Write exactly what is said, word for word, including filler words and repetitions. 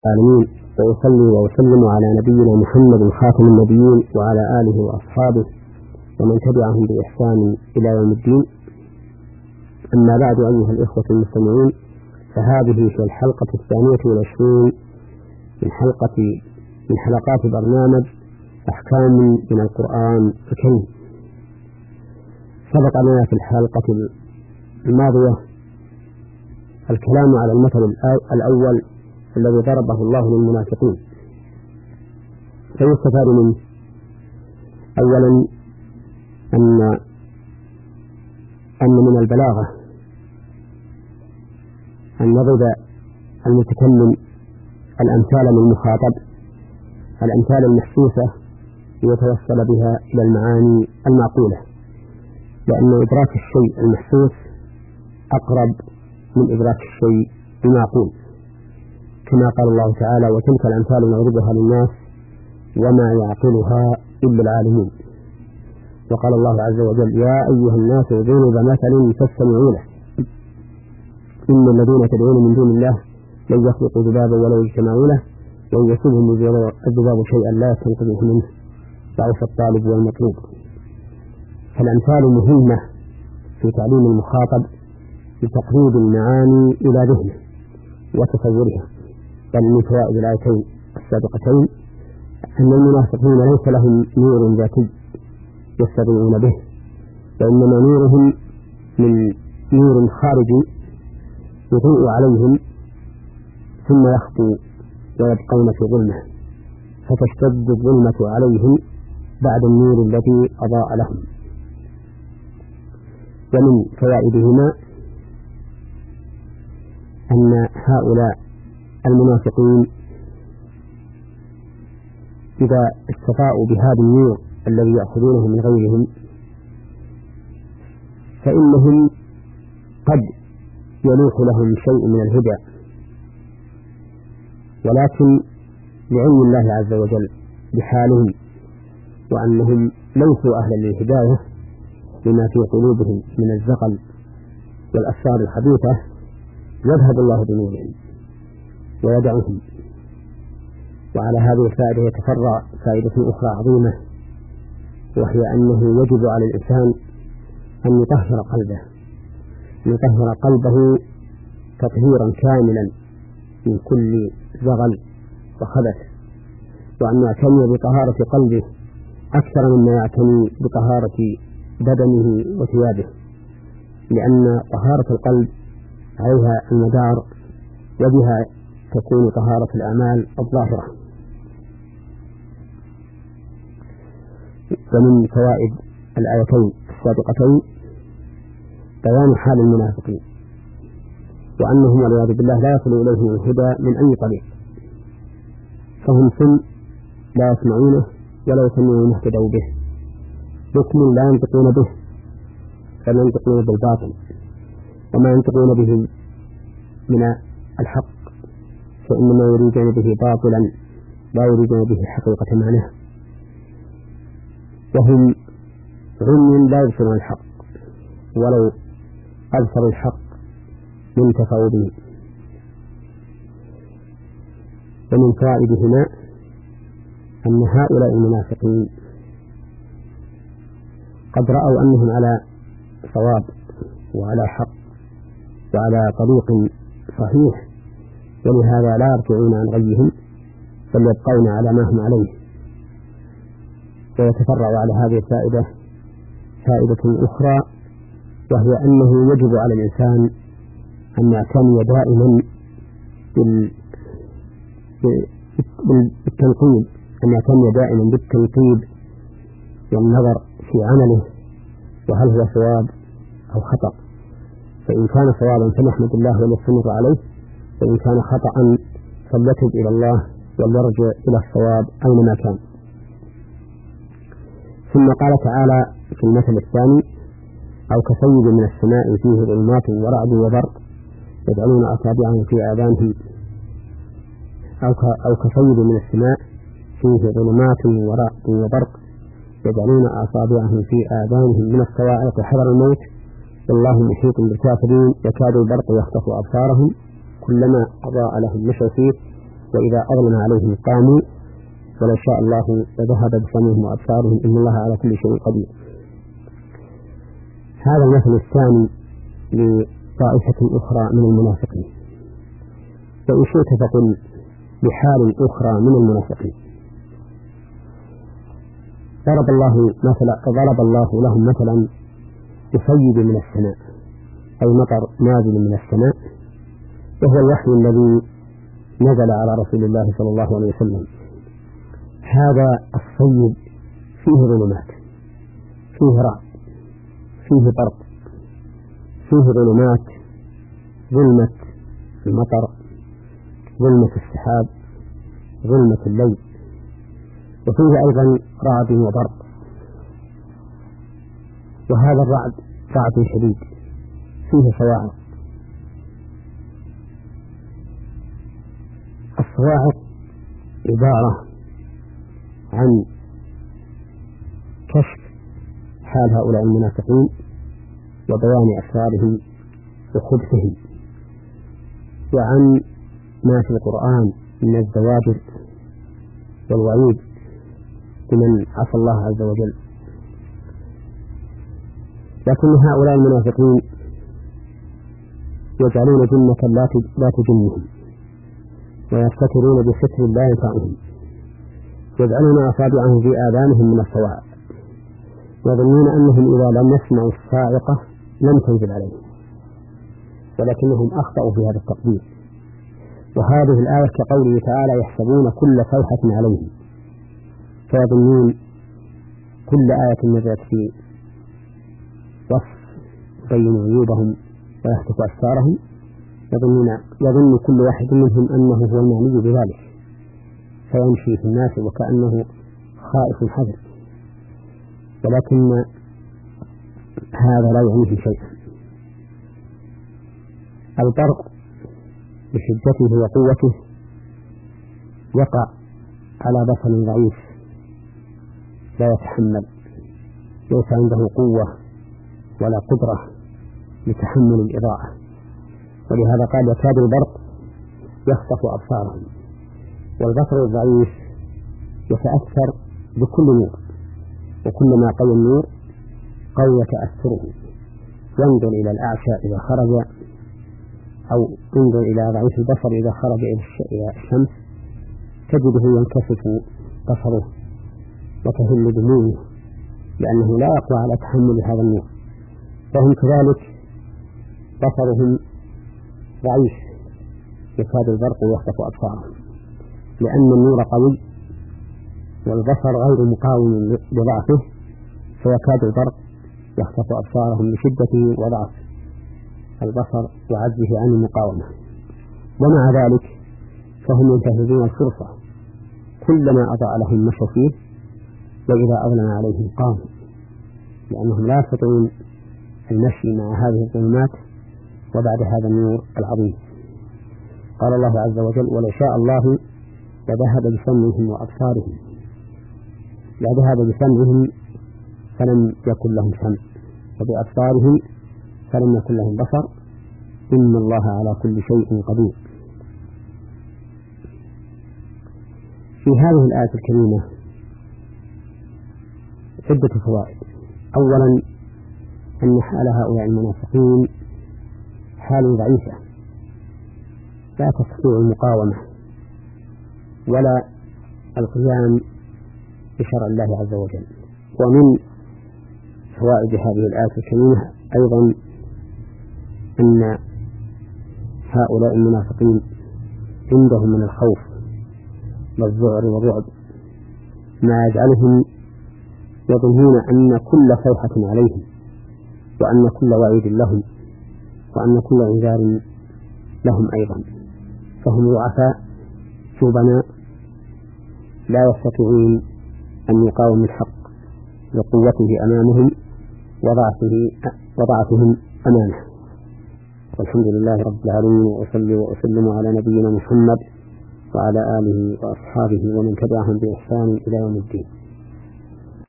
العالمين، وأصلي وأسلم على نبينا محمد خاتم النبيين وعلى آله وأصحابه ومن تبعهم بإحسان إلى يوم الدين. أما بعد، أيها الإخوة المستمعون، فهذه هي الحلقة الثانية والعشرين من حلقة من حلقات برنامج أحكام من القرآن الكريم. سبق لنا في الحلقة الماضية الكلام على المثل الأول الذي ضربه الله للمنافقين، فيستفاد منه أولا أن أن من البلاغة أن يضرب المتكلم الأمثال للمخاطب، الأمثال المحسوسة ليتوصل بها إلى المعاني المعقولة، لأن إدراك الشيء المحسوس أقرب من إدراك الشيء المعقول، كما قال الله تعالى: وتلك الأمثال نضربها للناس وما يعقلها إلا العالمون. وقال الله عز وجل: يا أيها الناس ضرب مثل فاستمعوا له إن الذين تدعون من دون الله لن يخلقوا ذبابا ولو اجتمعوا له وإن يصبهم الذباب شيئا لا يستنقذوه منه ضعف الطالب والمطلوب. فالأمثال مهمة في تعليم المخاطب لتقريب المعاني إلى ذهنه وتصورها. بل من فوائد الآيتين السابقتين أن المنافقين ليس لهم نور ذاتي يستطيعون به، وإنما نورهم من نور خارجي يضيء عليهم ثم يخفو ويبقون في ظلمة، فتشتد الظلمة عليهم بعد النور الذي أضاء لهم. ومن فوائدهما أن هؤلاء المنافقين إذا استفاءوا بهذا النور الذي يأخذونه من غيرهم فإنهم قد يلوح لهم شيء من الهدى، ولكن لعلم الله عز وجل بحالهم وأنهم ليسوا أهلا للهداية لما في قلوبهم من الزغل والأفكار الحديثة، يذهب الله بنورهم ويدعهم. وعلى هذه الفائدة يتفرع فائدة أخرى عظيمة، وهي أنه يجب على الإنسان أن يطهر قلبه أن يطهر قلبه تطهيرا كاملا من كل زغل وخبث، وأن يعتني بطهارة قلبه أكثر مما يعتني بطهارة بدنه وثيابه، لأن طهارة القلب عليها المدار وبها تكون طهارة الأعمال الظاهرة. ومن فوائد الآيتين السابقتين بيان حال المنافقين، وأنهم والعياذ بالله لا يصل إليهم الهدى من أي طريق، فهم سم لا يسمعونه ولا يسمعون اهتدوا به، بكم لا ينطقون به بل ينطقون بالباطل، وما ينطقون به من الحق فإنما يريدون به باطلا لا يريدون به حقيقة معناه، وهم عمي لا يبصرون الحق ولو أبصروا الحق ينتفعوا به. ومن فوائدهما أن هؤلاء المنافقين قد رأوا أنهم على صواب وعلى حق وعلى طريق صحيح، ولهذا لا يرجعون عن غيهم بل يبقون على ما هم عليه. ويتفرع على هذه الفائدة فائدة أخرى، وهي أنه يجب على الإنسان أن يعتني دائما بالتنقيب أن يعتني دائما بالتنقيب والنظر في عمله، وهل هو صواب أو خطأ، فإن كان صوابا فنحمد الله ونستمر عليه، وإن كان خطأ فليتب إلى الله وليرجع إلى الصواب أينما كان. ثم قال تعالى في المثل الثاني: أو كصيب من السماء فيه ظلمات ورعد وبرق يجعلون أصابعهم في آذانهم أو كصيب من السماء فيه ظلمات ورعد وبرق يجعلون أصابعهم في آذانهم من الصواعق حذر الموت والله محيط بالكافرين يكاد البرق يخطف أبصارهم كلما أضاء لهم مشوا فيه وإذا أظلم عليهم قاموا ولو شاء الله لذهب بسمعهم وأبصارهم إن الله على كل شيء قدير. هذا المثل الثاني لطائفة أخرى من المنافقين. وإن شئت فقل بحال أخرى من المنافقين. ضرب الله مثلا ضرب الله لهم مثلا بصيب من السماء أي مطر نازل من السماء، وهو الوحي الذي نزل على رسول الله صلى الله عليه وسلم. هذا الصيب فيه ظلمات، فيه رعد، فيه برق، فيه ظلمات، ظلمة المطر، ظلمة السحاب، ظلمة الليل، وفيه أيضا رعد وبرق. وهذا الرعد رعد شديد فيه صواعق. الصواعق عبارة عن كشف حال هؤلاء المنافقين وبيان أسرارهم وخبثهم، وعن ما في القرآن من الزواجر والوعيد لمن عصى الله عز وجل. لكن هؤلاء المنافقين يجعلون جنة لا تجنهم، ويستترون بستر لا ينفعهم، يجعلون أصابعهم في آذانهم من الصواعق، يظنون أنهم إذا لم يسمعوا الصاعقة لم تنزل عليهم، ولكنهم أخطأوا في هذا التقدير. وهذه الآية كقوله تعالى يحسبون كل صيحة عليهم، فيظنون كل آية نزلت في وصف يبين عيوبهم ويهتك أسرارهم يظنون يظن كل واحد منهم أنه هو المعني بذلك، فيمشي في الناس وكأنه خائف حذر، ولكن هذا لا يعنيه شيئا. البرق بشدته وقوته يقع على بصر ضعيف لا يتحمل، ليس عنده قوة ولا قدرة لتحمل الإضاءة، ولهذا قال يكاد البرق يخطف أبصارهم. والبصر الضعيف يتأثر بكل نور، وكلما قوى النور قوي تأثره. ينظر إلى الأعشى إذا خرج، أو انظر إلى ضعيف البصر إذا خرج إلى الشمس تجده ينكشف بصره وتهل دموعه، لأنه لا يقوى على تحمل هذا النور. فهم كذلك بصرهم ضعيف، يكاد البرق يخطف أبصارهم، لأن النور قوي والبصر غير مقاوم لضعفه، فيكاد البرق يخطف أبصارهم لشدته وضعف البصر وعجزه عن المقاومة. ومع ذلك فهم ينتهزون الفرصة، كلما أضاء لهم مشوا فيه، وإذا أظلم عليهم قاموا، لأنهم لا يستطيعون المشي مع هذه الظلمات وبعد هذا النور العظيم. قال الله عز وجل ولو شاء الله لذهب بسمعهم وأبصارهم، لذهب بسمعهم فلم يكن لهم سمع، وبأبصارهم فلم يكن لهم بصر، إن الله على كل شيء قدير. في هذه الآية الكريمة عدة فوائد. أولا أن حال هؤلاء المنافقين حال ضعيفة لا تستطيع المقاومة ولا القيام بشرع الله عز وجل. ومن فوائد هذه الآية الكريمة أيضا أن هؤلاء المنافقين عندهم من الخوف والذعر والرعب ما يجعلهم يظنون أن كل صيحة عليهم، وأن كل وعيد لهم، وأن كل إنذار لهم أيضا. فهم ضعفاء جبناء لا يستطيعون أن يقاوموا الحق لقوته أمامهم وضعفه وضعفهم أمامه. والحمد لله رب العالمين، وأصلي وأسلم على نبينا محمد وعلى آله وأصحابه ومن تبعهم بإحسان إلى يوم الدين.